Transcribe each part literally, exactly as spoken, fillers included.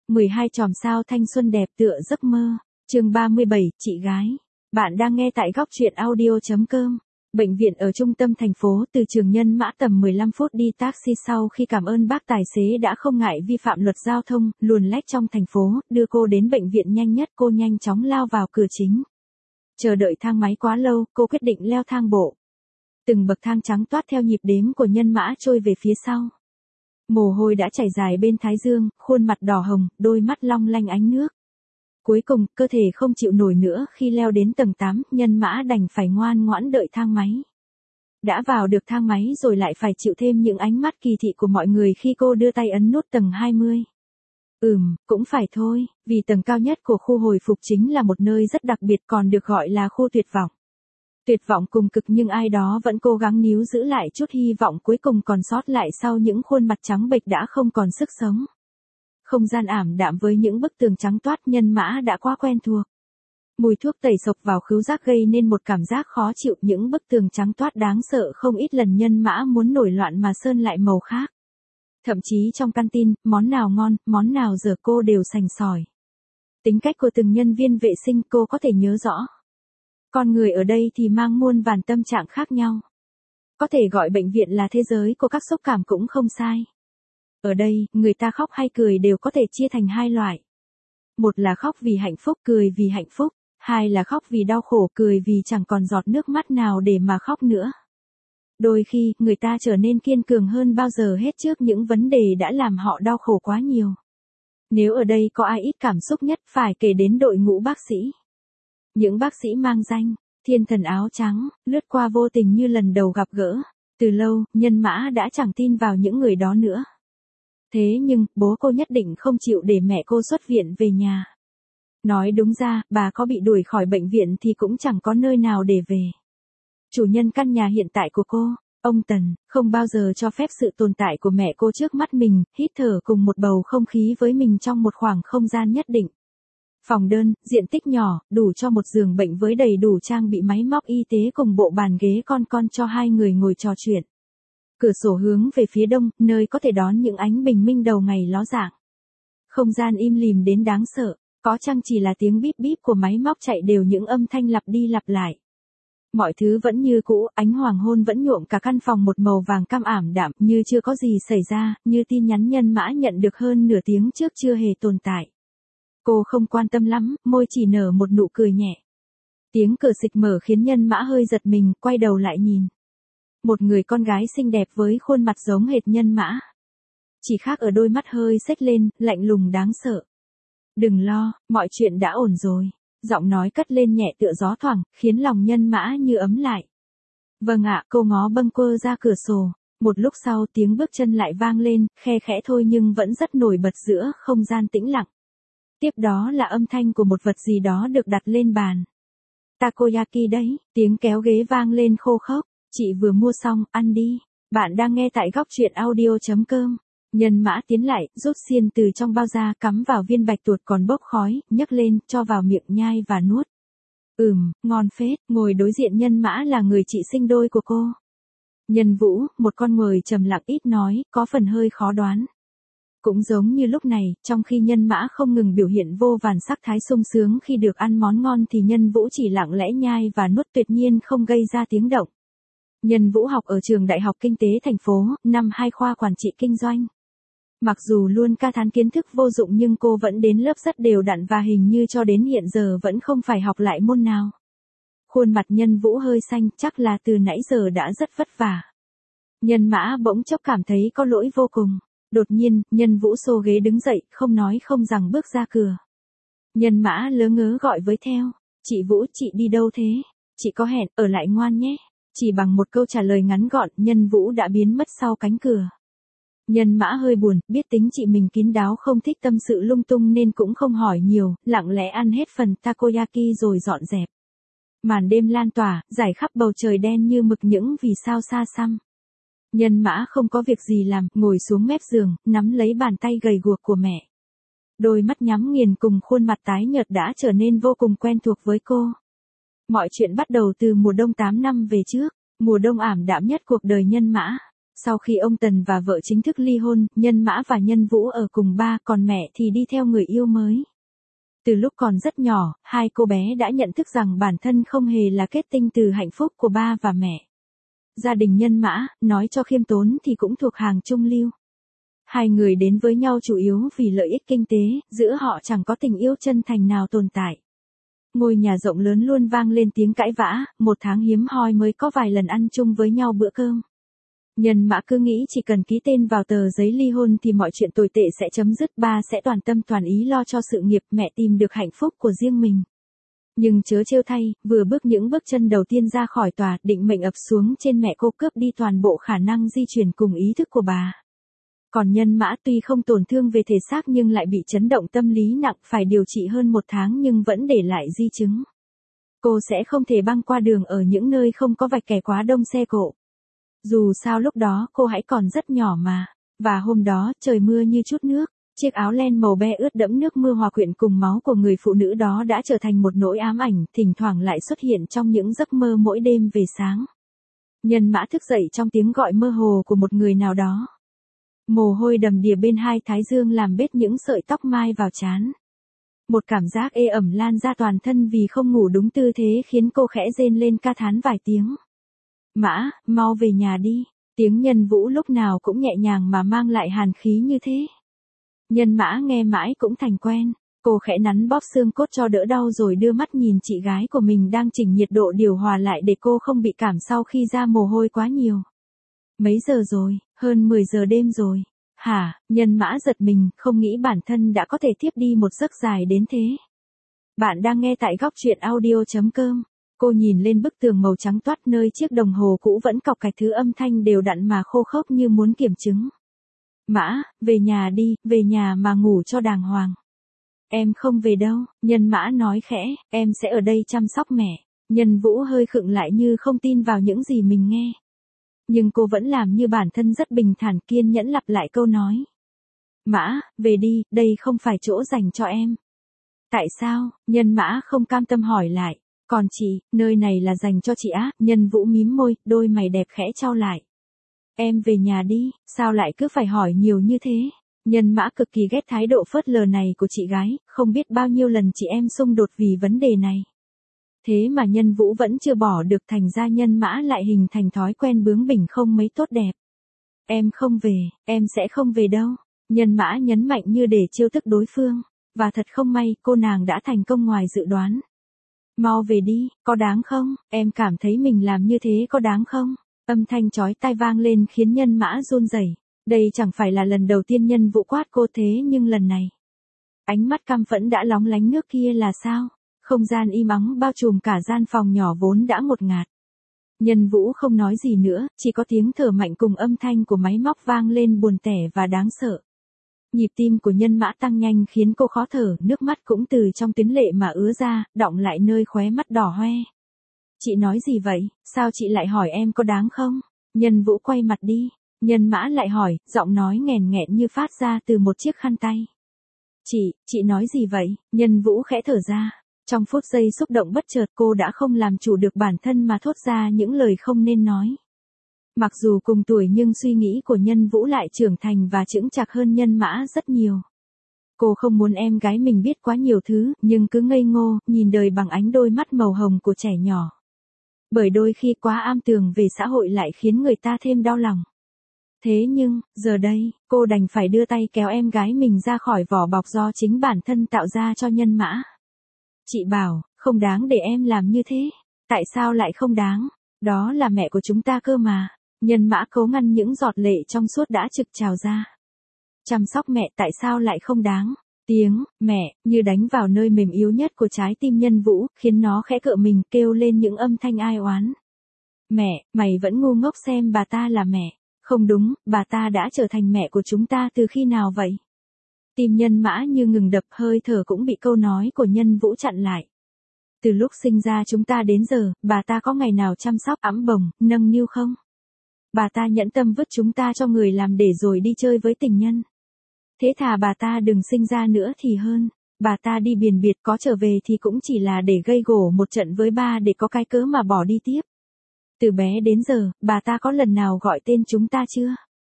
mười hai chòm sao thanh xuân đẹp tựa giấc mơ. Chương ba mươi bảy, chị gái. Bạn đang nghe tại góc truyện audio chấm com. Bệnh viện ở trung tâm thành phố, từ Trường Nhân Mã tầm mười lăm phút đi taxi sau khi cảm ơn bác tài xế đã không ngại vi phạm luật giao thông, luồn lách trong thành phố, đưa cô đến bệnh viện nhanh nhất. Cô nhanh chóng lao vào cửa chính. Chờ đợi thang máy quá lâu, cô quyết định leo thang bộ. Từng bậc thang trắng toát theo nhịp đếm của Nhân Mã trôi về phía sau. Mồ hôi đã chảy dài bên thái dương, khuôn mặt đỏ hồng, đôi mắt long lanh ánh nước. Cuối cùng, cơ thể không chịu nổi nữa khi leo đến tầng tám, Nhân Mã đành phải ngoan ngoãn đợi thang máy. Đã vào được thang máy rồi lại phải chịu thêm những ánh mắt kỳ thị của mọi người khi cô đưa tay ấn nút tầng hai mươi. Ừm, cũng phải thôi, vì tầng cao nhất của khu hồi phục chính là một nơi rất đặc biệt, còn được gọi là khu tuyệt vọng. Tuyệt vọng cùng cực, nhưng ai đó vẫn cố gắng níu giữ lại chút hy vọng cuối cùng còn sót lại sau những khuôn mặt trắng bệch đã không còn sức sống. Không gian ảm đạm với những bức tường trắng toát, Nhân Mã đã quá quen thuộc. Mùi thuốc tẩy xộc vào khứu giác gây nên một cảm giác khó chịu, những bức tường trắng toát đáng sợ, không ít lần Nhân Mã muốn nổi loạn mà sơn lại màu khác. Thậm chí trong canteen, món nào ngon, món nào dở cô đều sành sỏi. Tính cách của từng nhân viên vệ sinh cô có thể nhớ rõ. Con người ở đây thì mang muôn vàn tâm trạng khác nhau. Có thể gọi bệnh viện là thế giới của các xúc cảm cũng không sai. Ở đây, người ta khóc hay cười đều có thể chia thành hai loại. Một là khóc vì hạnh phúc, cười vì hạnh phúc. Hai là khóc vì đau khổ, cười vì chẳng còn giọt nước mắt nào để mà khóc nữa. Đôi khi, người ta trở nên kiên cường hơn bao giờ hết trước những vấn đề đã làm họ đau khổ quá nhiều. Nếu ở đây có ai ít cảm xúc nhất, phải kể đến đội ngũ bác sĩ. Những bác sĩ mang danh thiên thần áo trắng, lướt qua vô tình như lần đầu gặp gỡ. Từ lâu, Nhân Mã đã chẳng tin vào những người đó nữa. Thế nhưng, bố cô nhất định không chịu để mẹ cô xuất viện về nhà. Nói đúng ra, bà có bị đuổi khỏi bệnh viện thì cũng chẳng có nơi nào để về. Chủ nhân căn nhà hiện tại của cô, ông Tần, không bao giờ cho phép sự tồn tại của mẹ cô trước mắt mình, hít thở cùng một bầu không khí với mình trong một khoảng không gian nhất định. Phòng đơn, diện tích nhỏ, đủ cho một giường bệnh với đầy đủ trang bị máy móc y tế cùng bộ bàn ghế con con cho hai người ngồi trò chuyện. Cửa sổ hướng về phía đông, nơi có thể đón những ánh bình minh đầu ngày ló dạng. Không gian im lìm đến đáng sợ, có chăng chỉ là tiếng bíp bíp của máy móc chạy đều những âm thanh lặp đi lặp lại. Mọi thứ vẫn như cũ, ánh hoàng hôn vẫn nhuộm cả căn phòng một màu vàng cam ảm đạm, như chưa có gì xảy ra, như tin nhắn Nhân Mã nhận được hơn nửa tiếng trước chưa hề tồn tại. Cô không quan tâm lắm, môi chỉ nở một nụ cười nhẹ. Tiếng cửa xịch mở khiến Nhân Mã hơi giật mình, quay đầu lại nhìn. Một người con gái xinh đẹp với khuôn mặt giống hệt Nhân Mã. Chỉ khác ở đôi mắt hơi xếch lên, lạnh lùng đáng sợ. Đừng lo, mọi chuyện đã ổn rồi. Giọng nói cất lên nhẹ tựa gió thoảng, khiến lòng Nhân Mã như ấm lại. Vâng ạ, cô ngó bâng quơ ra cửa sổ. Một lúc sau tiếng bước chân lại vang lên, khe khẽ thôi nhưng vẫn rất nổi bật giữa không gian tĩnh lặng. Tiếp đó là âm thanh của một vật gì đó được đặt lên bàn. Takoyaki đấy, tiếng kéo ghế vang lên khô khốc. Chị vừa mua xong, ăn đi. Bạn đang nghe tại góc truyện audio chấm com. Nhân Mã tiến lại, rút xiên từ trong bao ra, cắm vào viên bạch tuộc còn bốc khói, nhấc lên, cho vào miệng nhai và nuốt. Ừm, ngon phết. Ngồi đối diện Nhân Mã là người chị sinh đôi của cô. Nhân Vũ, một con người trầm lặng ít nói, có phần hơi khó đoán. Cũng giống như lúc này, trong khi Nhân Mã không ngừng biểu hiện vô vàn sắc thái sung sướng khi được ăn món ngon thì Nhân Vũ chỉ lặng lẽ nhai và nuốt, tuyệt nhiên không gây ra tiếng động. Nhân Vũ học ở trường Đại học Kinh tế thành phố, năm hai khoa quản trị kinh doanh. Mặc dù luôn ca thán kiến thức vô dụng nhưng cô vẫn đến lớp rất đều đặn và hình như cho đến hiện giờ vẫn không phải học lại môn nào. Khuôn mặt Nhân Vũ hơi xanh, chắc là từ nãy giờ đã rất vất vả. Nhân Mã bỗng chốc cảm thấy có lỗi vô cùng. Đột nhiên, Nhân Vũ xô ghế đứng dậy, không nói không rằng bước ra cửa. Nhân Mã lớ ngớ gọi với theo. Chị Vũ, chị đi đâu thế? Chị có hẹn, ở lại ngoan nhé. Chỉ bằng một câu trả lời ngắn gọn, Nhân Vũ đã biến mất sau cánh cửa. Nhân Mã hơi buồn, biết tính chị mình kín đáo không thích tâm sự lung tung nên cũng không hỏi nhiều, lặng lẽ ăn hết phần takoyaki rồi dọn dẹp. Màn đêm lan tỏa, rải khắp bầu trời đen như mực những vì sao xa xăm. Nhân Mã không có việc gì làm, ngồi xuống mép giường, nắm lấy bàn tay gầy guộc của mẹ. Đôi mắt nhắm nghiền cùng khuôn mặt tái nhợt đã trở nên vô cùng quen thuộc với cô. Mọi chuyện bắt đầu từ mùa đông tám năm về trước, mùa đông ảm đạm nhất cuộc đời Nhân Mã. Sau khi ông Tần và vợ chính thức ly hôn, Nhân Mã và Nhân Vũ ở cùng ba, còn mẹ thì đi theo người yêu mới. Từ lúc còn rất nhỏ, hai cô bé đã nhận thức rằng bản thân không hề là kết tinh từ hạnh phúc của ba và mẹ. Gia đình Nhân Mã, nói cho khiêm tốn thì cũng thuộc hàng trung lưu. Hai người đến với nhau chủ yếu vì lợi ích kinh tế, giữa họ chẳng có tình yêu chân thành nào tồn tại. Ngôi nhà rộng lớn luôn vang lên tiếng cãi vã, một tháng hiếm hoi mới có vài lần ăn chung với nhau bữa cơm. Nhân Mã cứ nghĩ chỉ cần ký tên vào tờ giấy ly hôn thì mọi chuyện tồi tệ sẽ chấm dứt, ba sẽ toàn tâm toàn ý lo cho sự nghiệp, mẹ tìm được hạnh phúc của riêng mình. Nhưng chớ trêu thay, vừa bước những bước chân đầu tiên ra khỏi tòa, định mệnh ập xuống trên mẹ cô, cướp đi toàn bộ khả năng di chuyển cùng ý thức của bà. Còn Nhân Mã tuy không tổn thương về thể xác nhưng lại bị chấn động tâm lý nặng, phải điều trị hơn một tháng nhưng vẫn để lại di chứng. Cô sẽ không thể băng qua đường ở những nơi không có vạch kẻ quá đông xe cộ. Dù sao lúc đó cô hãy còn rất nhỏ mà. Và hôm đó trời mưa như chút nước, chiếc áo len màu be ướt đẫm nước mưa hòa quyện cùng máu của người phụ nữ đó đã trở thành một nỗi ám ảnh, thỉnh thoảng lại xuất hiện trong những giấc mơ mỗi đêm về sáng. Nhân Mã thức dậy trong tiếng gọi mơ hồ của một người nào đó. Mồ hôi đầm đìa bên hai thái dương làm bết những sợi tóc mai vào trán. Một cảm giác ê ẩm lan ra toàn thân vì không ngủ đúng tư thế khiến cô khẽ rên lên ca thán vài tiếng. Mã, mau về nhà đi. Tiếng Nhân Vũ lúc nào cũng nhẹ nhàng mà mang lại hàn khí như thế. Nhân Mã nghe mãi cũng thành quen. Cô khẽ nắn bóp xương cốt cho đỡ đau rồi đưa mắt nhìn chị gái của mình đang chỉnh nhiệt độ điều hòa lại để cô không bị cảm sau khi ra mồ hôi quá nhiều. Mấy giờ rồi? Hơn mười giờ đêm rồi. Hả? Nhân Mã giật mình, không nghĩ bản thân đã có thể thiếp đi một giấc dài đến thế. Bạn đang nghe tại góc truyện audio chấm com. Cô nhìn lên bức tường màu trắng toát nơi chiếc đồng hồ cũ vẫn cọc cạch thứ âm thanh đều đặn mà khô khốc như muốn kiểm chứng. Mã, về nhà đi, về nhà mà ngủ cho đàng hoàng. Em không về đâu, Nhân Mã nói khẽ, em sẽ ở đây chăm sóc mẹ. Nhân Vũ hơi khựng lại như không tin vào những gì mình nghe. Nhưng cô vẫn làm như bản thân rất bình thản, kiên nhẫn lặp lại câu nói. Mã, về đi, đây không phải chỗ dành cho em. Tại sao? Nhân Mã không cam tâm hỏi lại. Còn chị, nơi này là dành cho chị á. Nhân Vũ mím môi, đôi mày đẹp khẽ chau lại. Em về nhà đi, sao lại cứ phải hỏi nhiều như thế? Nhân Mã cực kỳ ghét thái độ phớt lờ này của chị gái, không biết bao nhiêu lần chị em xung đột vì vấn đề này. Thế mà Nhân Vũ vẫn chưa bỏ được, thành ra Nhân Mã lại hình thành thói quen bướng bỉnh không mấy tốt đẹp. Em không về, em sẽ không về đâu. Nhân Mã nhấn mạnh như để trêu tức đối phương. Và thật không may, cô nàng đã thành công ngoài dự đoán. Mau về đi, có đáng không? Em cảm thấy mình làm như thế có đáng không? Âm thanh chói tai vang lên khiến Nhân Mã run rẩy. Đây chẳng phải là lần đầu tiên Nhân Vũ quát cô thế nhưng lần này. Ánh mắt căm phẫn đã lóng lánh nước kia là sao? Không gian im ắng bao trùm cả gian phòng nhỏ vốn đã ngột ngạt. Nhân Vũ không nói gì nữa, chỉ có tiếng thở mạnh cùng âm thanh của máy móc vang lên buồn tẻ và đáng sợ. Nhịp tim của Nhân Mã tăng nhanh khiến cô khó thở, nước mắt cũng từ trong tuyến lệ mà ứa ra, đọng lại nơi khóe mắt đỏ hoe. Chị nói gì vậy, sao chị lại hỏi em có đáng không? Nhân Vũ quay mặt đi. Nhân Mã lại hỏi, giọng nói nghèn nghẹn như phát ra từ một chiếc khăn tay. Chị, chị nói gì vậy? Nhân Vũ khẽ thở ra. Trong phút giây xúc động bất chợt cô đã không làm chủ được bản thân mà thốt ra những lời không nên nói. Mặc dù cùng tuổi nhưng suy nghĩ của Nhân Vũ lại trưởng thành và chững chạc hơn Nhân Mã rất nhiều. Cô không muốn em gái mình biết quá nhiều thứ, nhưng cứ ngây ngô, nhìn đời bằng ánh đôi mắt màu hồng của trẻ nhỏ. Bởi đôi khi quá am tường về xã hội lại khiến người ta thêm đau lòng. Thế nhưng, giờ đây, cô đành phải đưa tay kéo em gái mình ra khỏi vỏ bọc do chính bản thân tạo ra cho Nhân Mã. Chị bảo, không đáng để em làm như thế. Tại sao lại không đáng? Đó là mẹ của chúng ta cơ mà. Nhân Mã cố ngăn những giọt lệ trong suốt đã trực trào ra. Chăm sóc mẹ tại sao lại không đáng? Tiếng, mẹ, như đánh vào nơi mềm yếu nhất của trái tim Nhân Vũ, khiến nó khẽ cựa mình kêu lên những âm thanh ai oán. Mẹ, mày vẫn ngu ngốc xem bà ta là mẹ. Không đúng, bà ta đã trở thành mẹ của chúng ta từ khi nào vậy? Tim Nhân Mã như ngừng đập, hơi thở cũng bị câu nói của Nhân Vũ chặn lại. Từ lúc sinh ra chúng ta đến giờ, bà ta có ngày nào chăm sóc ẵm bồng, nâng niu không? Bà ta nhẫn tâm vứt chúng ta cho người làm để rồi đi chơi với tình nhân. Thế thà bà ta đừng sinh ra nữa thì hơn. Bà ta đi biển biệt có trở về thì cũng chỉ là để gây gổ một trận với ba để có cái cớ mà bỏ đi tiếp. Từ bé đến giờ, bà ta có lần nào gọi tên chúng ta chưa?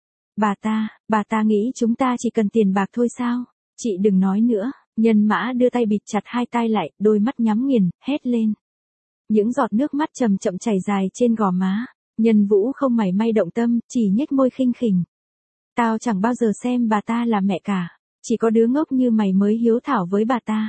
Bà ta, bà ta nghĩ chúng ta chỉ cần tiền bạc thôi sao? Chị đừng nói nữa, Nhân Mã đưa tay bịt chặt hai tay lại, đôi mắt nhắm nghiền, hét lên. Những giọt nước mắt chậm chậm chảy dài trên gò má, Nhân Vũ không mảy may động tâm, chỉ nhếch môi khinh khỉnh. Tao chẳng bao giờ xem bà ta là mẹ cả, chỉ có đứa ngốc như mày mới hiếu thảo với bà ta.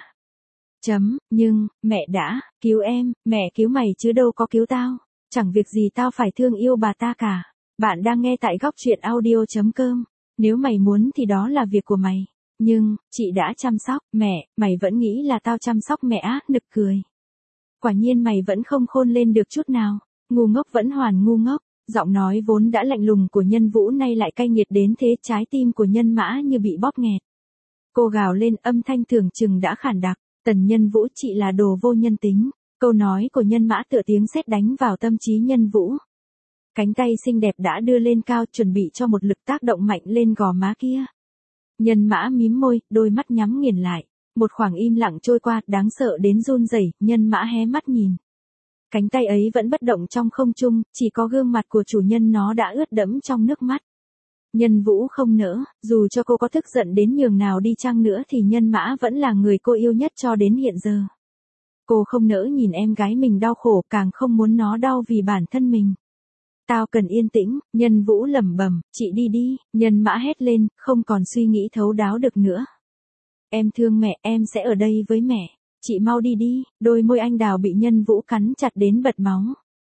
Chấm, nhưng, mẹ đã, cứu em, mẹ cứu mày chứ đâu có cứu tao, chẳng việc gì tao phải thương yêu bà ta cả. Bạn đang nghe tại góc truyện audio.com, nếu mày muốn thì đó là việc của mày, nhưng, chị đã chăm sóc, mẹ, mày vẫn nghĩ là tao chăm sóc mẹ á, nực cười. Quả nhiên mày vẫn không khôn lên được chút nào, ngu ngốc vẫn hoàn ngu ngốc. Giọng nói vốn đã lạnh lùng của Nhân Vũ nay lại cay nghiệt đến thế, trái tim của Nhân Mã như bị bóp nghẹt. Cô gào lên, âm thanh tưởng chừng đã khản đặc, Tần Nhân Vũ, chị là đồ vô nhân tính. Câu nói của Nhân Mã tựa tiếng sét đánh vào tâm trí Nhân Vũ. Cánh tay xinh đẹp đã đưa lên cao, chuẩn bị cho một lực tác động mạnh lên gò má kia. Nhân Mã mím môi, đôi mắt nhắm nghiền lại. Một khoảng im lặng trôi qua, đáng sợ đến run rẩy. Nhân Mã hé mắt nhìn. Cánh tay ấy vẫn bất động trong không trung, chỉ có gương mặt của chủ nhân nó đã ướt đẫm trong nước mắt. Nhân Vũ không nỡ, dù cho cô có tức giận đến nhường nào đi chăng nữa thì Nhân Mã vẫn là người cô yêu nhất cho đến hiện giờ. Cô không nỡ nhìn em gái mình đau khổ, càng không muốn nó đau vì bản thân mình. Tao cần yên tĩnh, Nhân Vũ lẩm bẩm, chị đi đi, Nhân Mã hét lên, không còn suy nghĩ thấu đáo được nữa. Em thương mẹ, em sẽ ở đây với mẹ. Chị mau đi đi, đôi môi anh đào bị Nhân Vũ cắn chặt đến bật máu.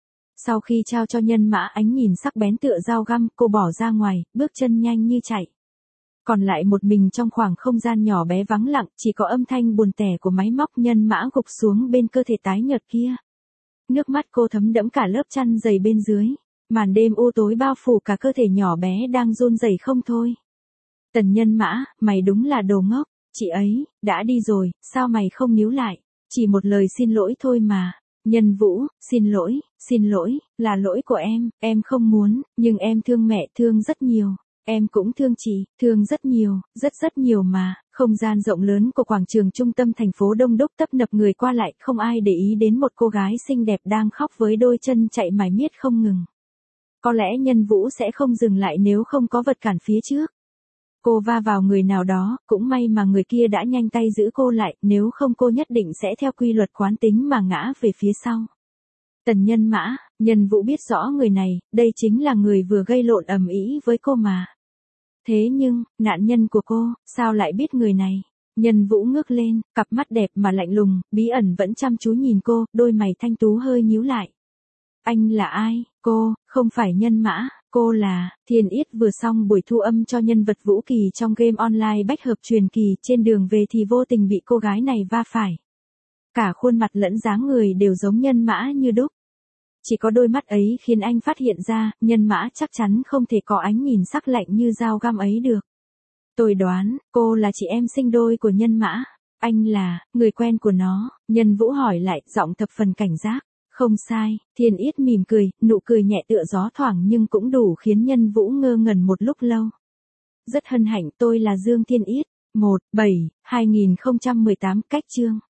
Sau khi trao cho Nhân Mã ánh nhìn sắc bén tựa dao găm, cô bỏ ra ngoài, bước chân nhanh như chạy. Còn lại một mình trong khoảng không gian nhỏ bé vắng lặng, chỉ có âm thanh buồn tẻ của máy móc. Nhân Mã gục xuống bên cơ thể tái nhợt kia. Nước mắt cô thấm đẫm cả lớp chăn dày bên dưới. Màn đêm u tối bao phủ cả cơ thể nhỏ bé đang run rẩy không thôi. Tần Nhân Mã, mày đúng là đồ ngốc. Chị ấy, đã đi rồi, sao mày không níu lại? Chỉ một lời xin lỗi thôi mà. Nhân Vũ, xin lỗi, xin lỗi, là lỗi của em, em không muốn, nhưng em thương mẹ, thương rất nhiều. Em cũng thương chị, thương rất nhiều, rất rất nhiều mà. Không gian rộng lớn của quảng trường trung tâm thành phố đông đúc tấp nập người qua lại, không ai để ý đến một cô gái xinh đẹp đang khóc với đôi chân chạy mải miết không ngừng. Có lẽ Nhân Vũ sẽ không dừng lại nếu không có vật cản phía trước. Cô va vào người nào đó, cũng may mà người kia đã nhanh tay giữ cô lại, nếu không cô nhất định sẽ theo quy luật quán tính mà ngã về phía sau. Tần Nhân Mã, Nhân Vũ biết rõ người này, đây chính là người vừa gây lộn ầm ĩ với cô mà. Thế nhưng, nạn nhân của cô, sao lại biết người này? Nhân Vũ ngước lên, cặp mắt đẹp mà lạnh lùng, bí ẩn vẫn chăm chú nhìn cô, đôi mày thanh tú hơi nhíu lại. Anh là ai? Cô, không phải Nhân Mã, cô là, Thiên Yết vừa xong buổi thu âm cho nhân vật Vũ Kỳ trong game online bách hợp truyền kỳ, trên đường về thì vô tình bị cô gái này va phải. Cả khuôn mặt lẫn dáng người đều giống Nhân Mã như đúc. Chỉ có đôi mắt ấy khiến anh phát hiện ra, Nhân Mã chắc chắn không thể có ánh nhìn sắc lạnh như dao găm ấy được. Tôi đoán, cô là chị em sinh đôi của Nhân Mã. Anh là, người quen của nó, Nhân Vũ hỏi lại, giọng thập phần cảnh giác. Không sai, Thiên Yết mỉm cười, nụ cười nhẹ tựa gió thoảng nhưng cũng đủ khiến Nhân Vũ ngơ ngẩn một lúc lâu. Rất hân hạnh, tôi là Dương Thiên Yết. một, bảy, hai nghìn không trăm mười tám, cách chương.